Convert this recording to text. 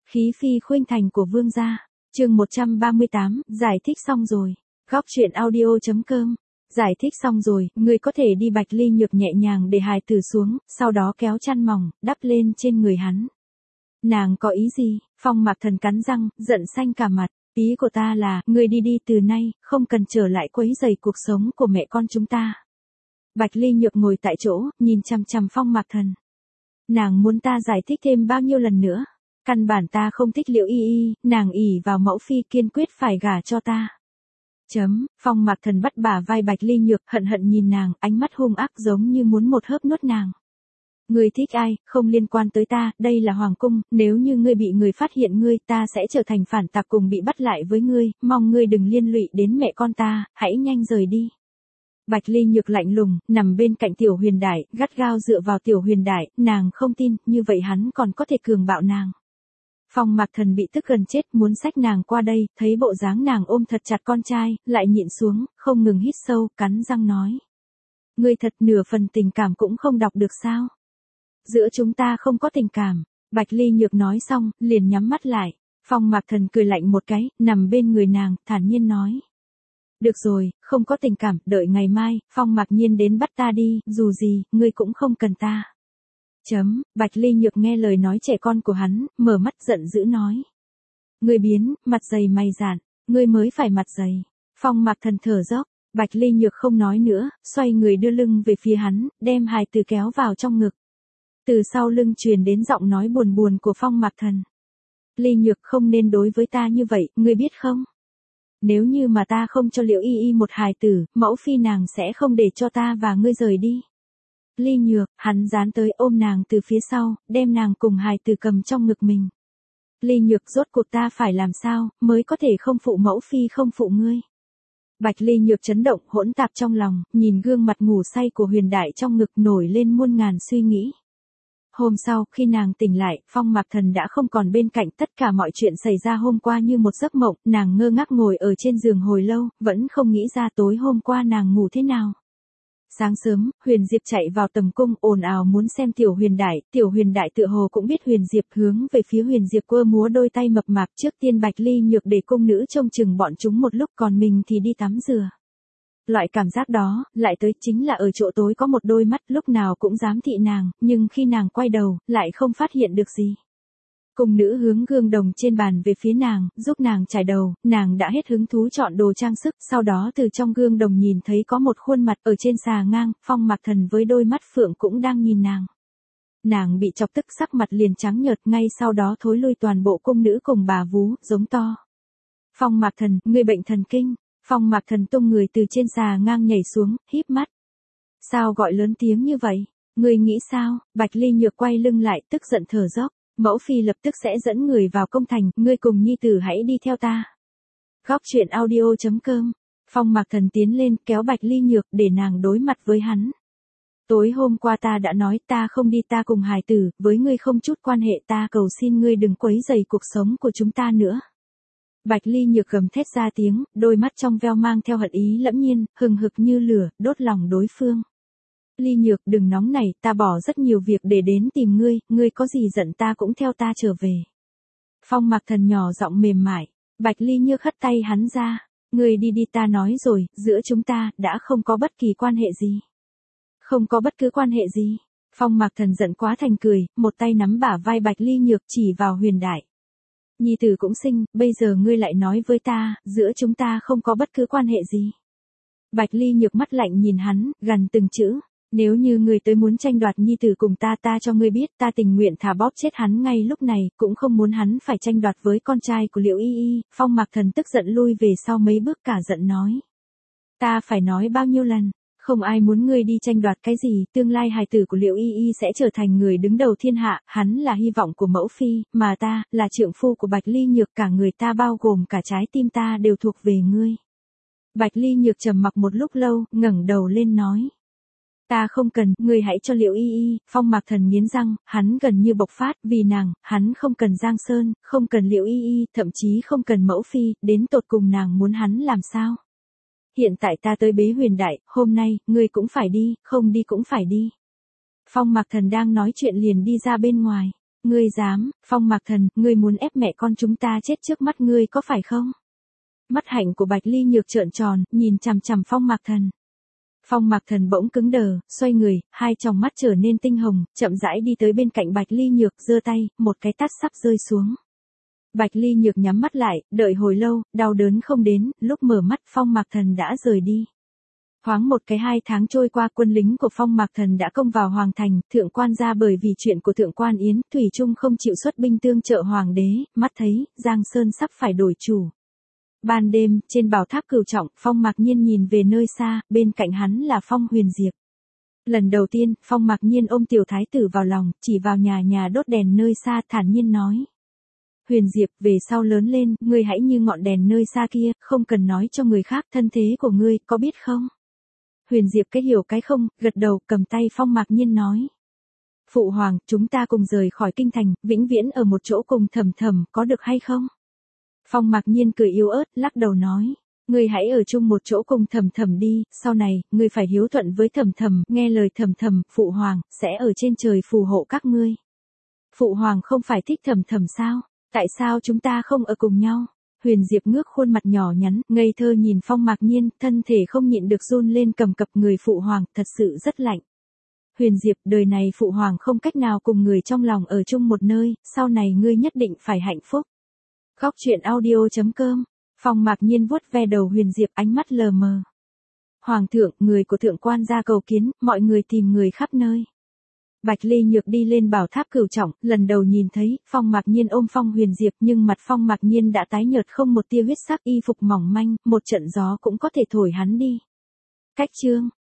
Khí phi khuynh thành của vương gia. Chương 138, giải thích xong rồi. Góc truyện audio.com. Giải thích xong rồi, ngươi có thể đi. Bạch Ly Nhược nhẹ nhàng để hài tử xuống, sau đó kéo chăn mỏng, đắp lên trên người hắn. Nàng có ý gì? Phong Mạc Thần cắn răng, giận xanh cả mặt. Ý của ta là, ngươi đi đi từ nay, không cần trở lại quấy rầy cuộc sống của mẹ con chúng ta. Bạch Ly Nhược ngồi tại chỗ, nhìn chằm chằm Phong Mạc Thần. Nàng muốn ta giải thích thêm bao nhiêu lần nữa? Căn bản ta không thích Liễu Y Y, nàng ỷ vào mẫu phi kiên quyết phải gả cho ta. Phong Mạc Thần bắt bả vai Bạch Ly Nhược, hận hận nhìn nàng, ánh mắt hung ác giống như muốn một hớp nuốt nàng. Ngươi thích ai, không liên quan tới ta, đây là hoàng cung, nếu như ngươi bị người phát hiện ngươi, ta sẽ trở thành phản tặc cùng bị bắt lại với ngươi, mong ngươi đừng liên lụy đến mẹ con ta, hãy nhanh rời đi. Bạch Ly Nhược lạnh lùng, nằm bên cạnh Tiểu Huyền Đại, gắt gao dựa vào Tiểu Huyền Đại, nàng không tin, như vậy hắn còn có thể cường bạo nàng. Phong Mạc Thần bị tức gần chết, muốn xách nàng qua đây, thấy bộ dáng nàng ôm thật chặt con trai, lại nhịn xuống, không ngừng hít sâu, cắn răng nói. Ngươi thật nửa phần tình cảm cũng không đọc được sao? Giữa chúng ta không có tình cảm. Bạch Ly Nhược nói xong, liền nhắm mắt lại. Phong Mạc Thần cười lạnh một cái, nằm bên người nàng, thản nhiên nói. Được rồi, không có tình cảm, đợi ngày mai, Phong Mạc Nhiên đến bắt ta đi, dù gì, ngươi cũng không cần ta. Bạch Ly Nhược nghe lời nói trẻ con của hắn, mở mắt giận dữ nói. Ngươi biến, mặt dày mày dạn, ngươi mới phải mặt dày. Phong Mạc Thần thở dốc, Bạch Ly Nhược không nói nữa, xoay người đưa lưng về phía hắn, đem hài tử kéo vào trong ngực. Từ sau lưng truyền đến giọng nói buồn buồn của Phong Mạc Thần. Ly Nhược không nên đối với ta như vậy, ngươi biết không? Nếu như mà ta không cho Liễu Y Y một hài tử, mẫu phi nàng sẽ không để cho ta và ngươi rời đi. Ly Nhược, hắn dán tới ôm nàng từ phía sau, đem nàng cùng hài tử cầm trong ngực mình. Ly Nhược, rốt cuộc ta phải làm sao, mới có thể không phụ mẫu phi không phụ ngươi. Bạch Ly Nhược chấn động, hỗn tạp trong lòng, nhìn gương mặt ngủ say của Huyền Đại trong ngực nổi lên muôn ngàn suy nghĩ. Hôm sau, khi nàng tỉnh lại, Phong Mạc Thần đã không còn bên cạnh, tất cả mọi chuyện xảy ra hôm qua như một giấc mộng, nàng ngơ ngác ngồi ở trên giường hồi lâu, vẫn không nghĩ ra tối hôm qua nàng ngủ thế nào. Sáng sớm, Huyền Diệp chạy vào tầm cung, ồn ào muốn xem Tiểu Huyền Đại tựa hồ cũng biết Huyền Diệp, hướng về phía Huyền Diệp quơ múa đôi tay mập mạp. Trước tiên Bạch Ly Nhược để cung nữ trông chừng bọn chúng một lúc, còn mình thì đi tắm rửa. Loại cảm giác đó, lại tới chính là ở chỗ tối có một đôi mắt lúc nào cũng giám thị nàng, nhưng khi nàng quay đầu, lại không phát hiện được gì. Cung nữ hướng gương đồng trên bàn về phía nàng, giúp nàng chải đầu, nàng đã hết hứng thú chọn đồ trang sức, sau đó từ trong gương đồng nhìn thấy có một khuôn mặt ở trên xà ngang, Phong Mạc Thần với đôi mắt phượng cũng đang nhìn nàng. Nàng bị chọc tức sắc mặt liền trắng nhợt, ngay sau đó thối lui toàn bộ cung nữ cùng bà vú, giống to. Phong Mạc Thần, ngươi bệnh thần kinh. Phong Mạc Thần tung người từ trên xà ngang nhảy xuống, híp mắt. Sao gọi lớn tiếng như vậy? Ngươi nghĩ sao? Bạch Ly Nhược quay lưng lại, tức giận thở dốc. Mẫu phi lập tức sẽ dẫn người vào công thành, ngươi cùng nhi tử hãy đi theo ta. Góc truyện audio.com. Phong Mạc Thần tiến lên, kéo Bạch Ly Nhược để nàng đối mặt với hắn. Tối hôm qua ta đã nói ta không đi, ta cùng hài tử, với ngươi không chút quan hệ, ta cầu xin ngươi đừng quấy rầy cuộc sống của chúng ta nữa. Bạch Ly Nhược gầm thét ra tiếng, đôi mắt trong veo mang theo hận ý lẫm nhiên, hừng hực như lửa, đốt lòng đối phương. Ly Nhược, đừng nóng nảy, ta bỏ rất nhiều việc để đến tìm ngươi có gì giận ta cũng theo ta trở về. Phong Mạc Thần nhỏ giọng mềm mại. Bạch Ly Nhược hất tay hắn ra. Ngươi đi đi, ta nói rồi, giữa chúng ta đã không có bất kỳ quan hệ gì. Không có bất cứ quan hệ gì. Phong Mạc Thần giận quá thành cười, một tay nắm bả vai Bạch Ly Nhược chỉ vào Huyền Đại. Nhi tử cũng sinh, bây giờ ngươi lại nói với ta, giữa chúng ta không có bất cứ quan hệ gì. Bạch Ly Nhược mắt lạnh nhìn hắn, gằn từng chữ. Nếu như ngươi tới muốn tranh đoạt nhi tử cùng ta cho ngươi biết, ta tình nguyện thả bóp chết hắn ngay lúc này, cũng không muốn hắn phải tranh đoạt với con trai của Liễu Y Y. Phong Mạc Thần tức giận lui về sau mấy bước, cả giận nói. Ta phải nói bao nhiêu lần, không ai muốn ngươi đi tranh đoạt cái gì, tương lai hài tử của Liễu Y Y sẽ trở thành người đứng đầu thiên hạ, hắn là hy vọng của mẫu phi, mà ta, là trượng phu của Bạch Ly Nhược, cả người ta bao gồm cả trái tim ta đều thuộc về ngươi. Bạch Ly Nhược trầm mặc một lúc lâu, ngẩng đầu lên nói. Ta không cần, ngươi hãy cho Liễu Y Y. Phong Mạc Thần nghiến răng, hắn gần như bộc phát, vì nàng, hắn không cần Giang Sơn, không cần Liễu Y Y, thậm chí không cần mẫu phi, đến tột cùng nàng muốn hắn làm sao? Hiện tại ta tới bế Huyền Đại, hôm nay, ngươi cũng phải đi, không đi cũng phải đi. Phong Mạc Thần đang nói chuyện liền đi ra bên ngoài. Ngươi dám, Phong Mạc Thần, ngươi muốn ép mẹ con chúng ta chết trước mắt ngươi có phải không? Mắt hạnh của Bạch Ly Nhược trợn tròn, nhìn chằm chằm Phong Mạc Thần. Phong Mạc Thần bỗng cứng đờ, xoay người, hai tròng mắt trở nên tinh hồng, chậm rãi đi tới bên cạnh Bạch Ly Nhược, giơ tay, một cái tát sắp rơi xuống. Bạch Ly Nhược nhắm mắt lại, đợi hồi lâu, đau đớn không đến, lúc mở mắt Phong Mạc Thần đã rời đi. Thoáng một cái 2 tháng trôi qua, quân lính của Phong Mạc Thần đã công vào Hoàng Thành, thượng quan gia bởi vì chuyện của thượng quan Yến, thủy chung không chịu xuất binh tương trợ Hoàng đế, mắt thấy, Giang Sơn sắp phải đổi chủ. Ban đêm, trên bảo tháp Cửu Trọng, Phong Mạc Nhiên nhìn về nơi xa, bên cạnh hắn là Phong Huyền Diệp. Lần đầu tiên, Phong Mạc Nhiên ôm tiểu thái tử vào lòng, chỉ vào nhà đốt đèn nơi xa, thản nhiên nói. Huyền Diệp, về sau lớn lên, ngươi hãy như ngọn đèn nơi xa kia, không cần nói cho người khác thân thế của ngươi, có biết không? Huyền Diệp cái hiểu cái không, gật đầu, cầm tay Phong Mạc Nhiên nói. Phụ hoàng, chúng ta cùng rời khỏi kinh thành, vĩnh viễn ở một chỗ cùng Thầm Thầm, có được hay không? Phong Mạc Nhiên cười yếu ớt, lắc đầu nói. Ngươi hãy ở chung một chỗ cùng Thầm Thầm đi, sau này, ngươi phải hiếu thuận với Thầm Thầm, nghe lời Thầm Thầm, phụ hoàng, sẽ ở trên trời phù hộ các ngươi. Phụ hoàng không phải thích Thầm Thầm sao? Tại sao chúng ta không ở cùng nhau? Huyền Diệp ngước khuôn mặt nhỏ nhắn, ngây thơ nhìn Phong Mạc Nhiên, thân thể không nhịn được run lên cầm cập, người phụ hoàng, thật sự rất lạnh. Huyền Diệp, đời này phụ hoàng không cách nào cùng người trong lòng ở chung một nơi, sau này ngươi nhất định phải hạnh phúc. Góc truyện audio.com. Phong Mạc Nhiên vuốt ve đầu Huyền Diệp, ánh mắt lờ mờ. Hoàng thượng, người của thượng quan gia cầu kiến, mọi người tìm người khắp nơi. Bạch Ly Nhược đi lên bảo tháp Cửu Trọng, lần đầu nhìn thấy, Phong Mạc Nhiên ôm Phong Huyền Diệp, nhưng mặt Phong Mạc Nhiên đã tái nhợt không một tia huyết sắc, y phục mỏng manh, một trận gió cũng có thể thổi hắn đi. Cách chương